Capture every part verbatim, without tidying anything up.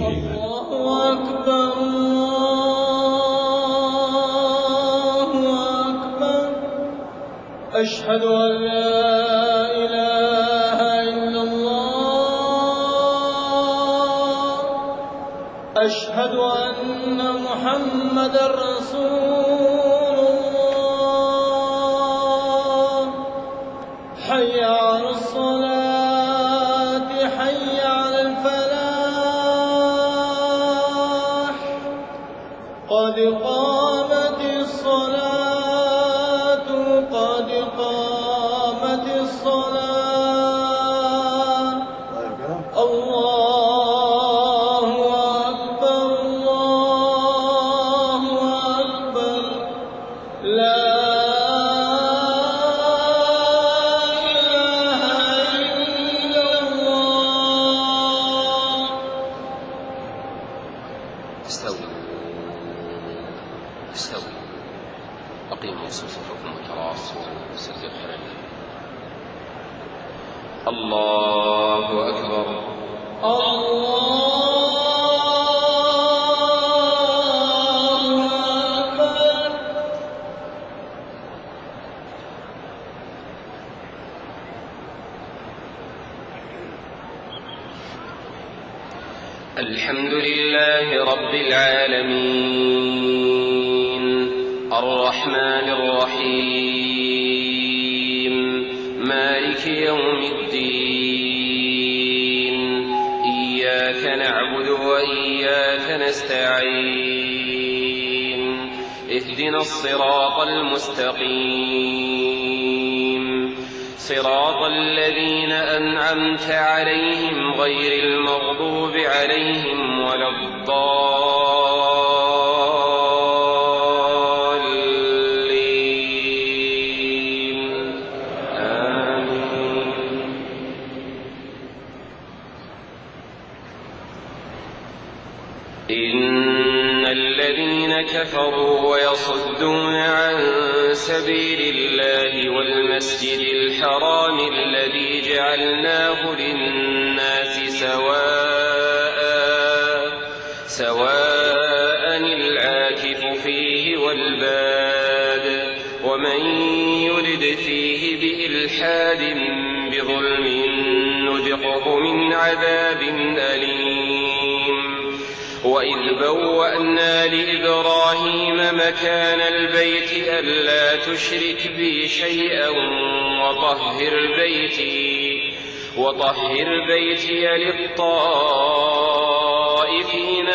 الله أكبر الله أكبر أشهد أن لا إله إلا الله أشهد أن محمدا رسول الله حي على الصلاة حي على الفلاح قد قامت الصلاة قد قامت الصلاة الله أكبر الله أكبر لا إله إلا الله. استووا استووا أقيموا صفوفكم وتراصوا وسدوا الخلل. الله أكبر الله أكبر. الحمد لله رب العالمين الرحمن الرحيم مالك يوم الدين إياك نعبد وإياك نستعين اهدنا الصراط المستقيم صراط الذين أنعمت عليهم غير المغضوب عليهم ولا الضالين آمين. إن الذين كفروا ويصدون عن سبيل الله والمسجد الحرام الذي جعلناه للناس سواء سواء العاكف فيه والباد ومن يرد فيه بإلحاد بظلم نذقه من عذاب أليم. وإذ بوأنا لإبراهيم مكان البيت ألا تشرك بي شيئا وطهر بيتي وطهر بيتي للطائفين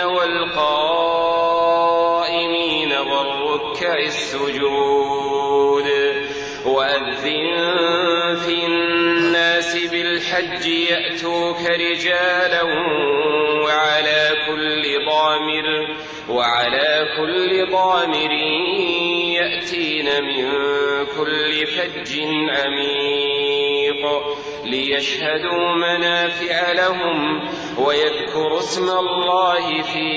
والقائمين والركع السجود. وأذن في الناس بالحج يأتوك رجالا وعلى كل ضامر وعلى كل ضامر يأتين من كل فج عميق ليشهدوا منافع لهم ويذكروا اسم الله في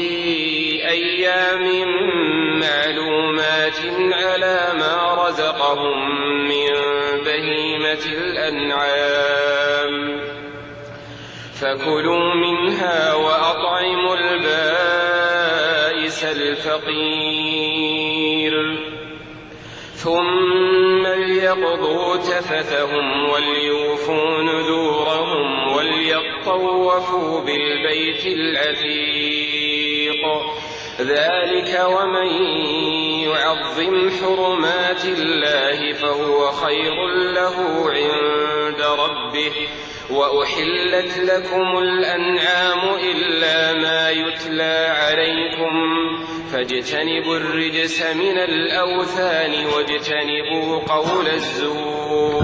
أيام معلومات على ما رزقهم من بهيمة الأنعام فكلوا منها وأطعموا البائس الفقير ثم ليقضوا تفثهم وليوفوا نذورهم وليطوفوا بالبيت العتيق. ذلك ومن يعظم حرمات الله فهو خير له عند ربه. وأحلت لكم الأنعام إلا ما يتلى عليكم فاجتنبوا الرجس من الأوثان واجتنبوا قول الزور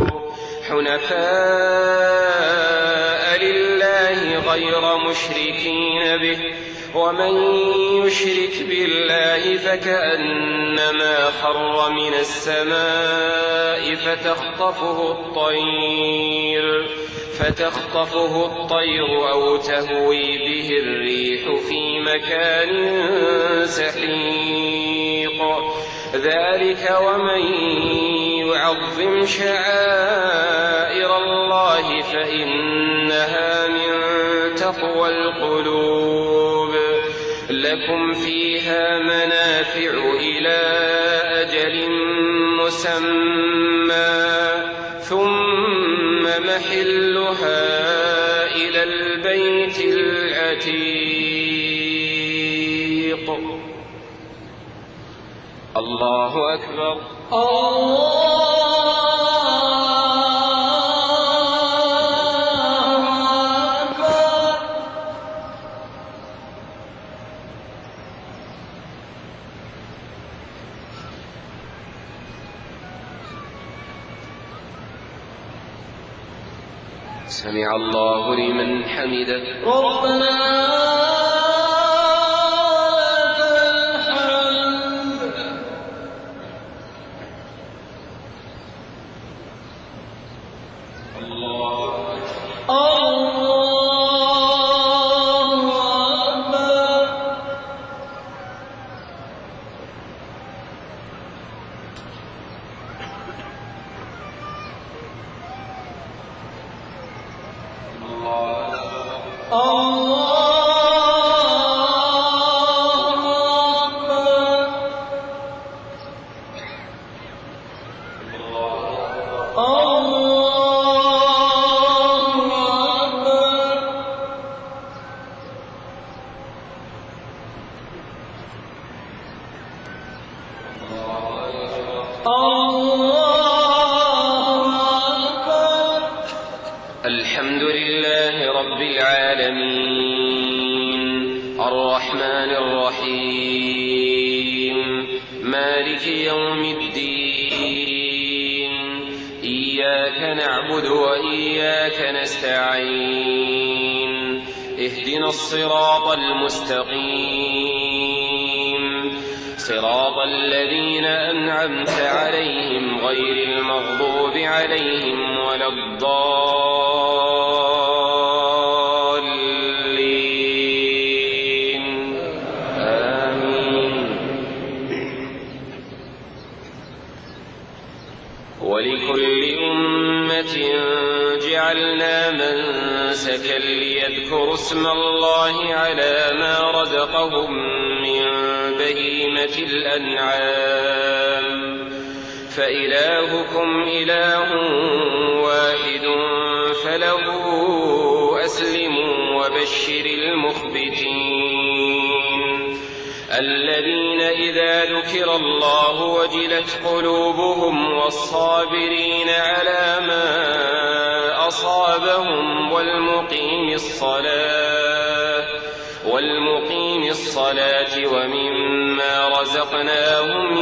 حنفاء لله غير مشركين به ومن يشرك بالله فكأنما خر من السماء فتخطفه الطير فتخطفه الطير أو تهوي به الريح في مكان سحيق. ذلك ومن يعظم شعائر الله فإنها من تقوى القلوب. لكم فيها منافع إلى أجل مسمى ثم محلها إلى البيت العتيق. الله أكبر. الله سمع الله لمن حمده. ربنا الحمد لله رب العالمين الرحمن الرحيم مالك يوم الدين إياك نعبد وإياك نستعين اهدنا الصراط المستقيم صراط الذين أنعمت عليهم غير المغضوب عليهم ولا الضالين آمين. ولكل أمة جعلنا منسكا ليذكروا اسم الله على ما رزقهم من بهيمة الأنعام فإلهكم إله واحد فله أسلموا وبشر المخبتين الذين إذا ذكر الله وجلت قلوبهم والصابرين على ما أصابهم والمقيم الصلاة والمقيم الصلاة ومما رزقناهم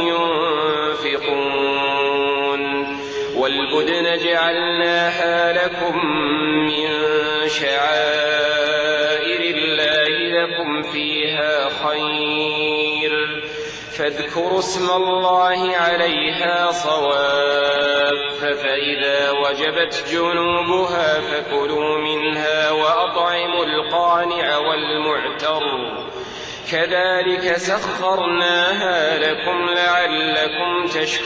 ينفقون والبدن جعلناها لكم من شعائر الله لكم فيها خير فاذكروا اسم الله عليها صواف فإذا وجبت جنوبها فكلوا منها وأطعموا القانع والمعتر كذلك سخرناها لكم لعلكم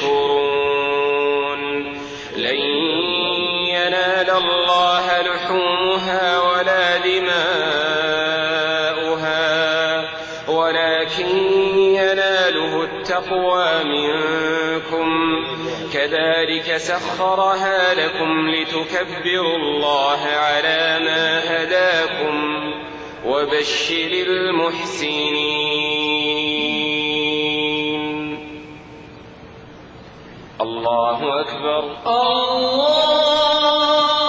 تشكرون لن ينال الله لحومها ولا دماؤها ولكن يناله التقوى منكم كذلك سخرها لكم لتكبروا الله على ما هداكم وبشر المحسنين. الله أكبر. الله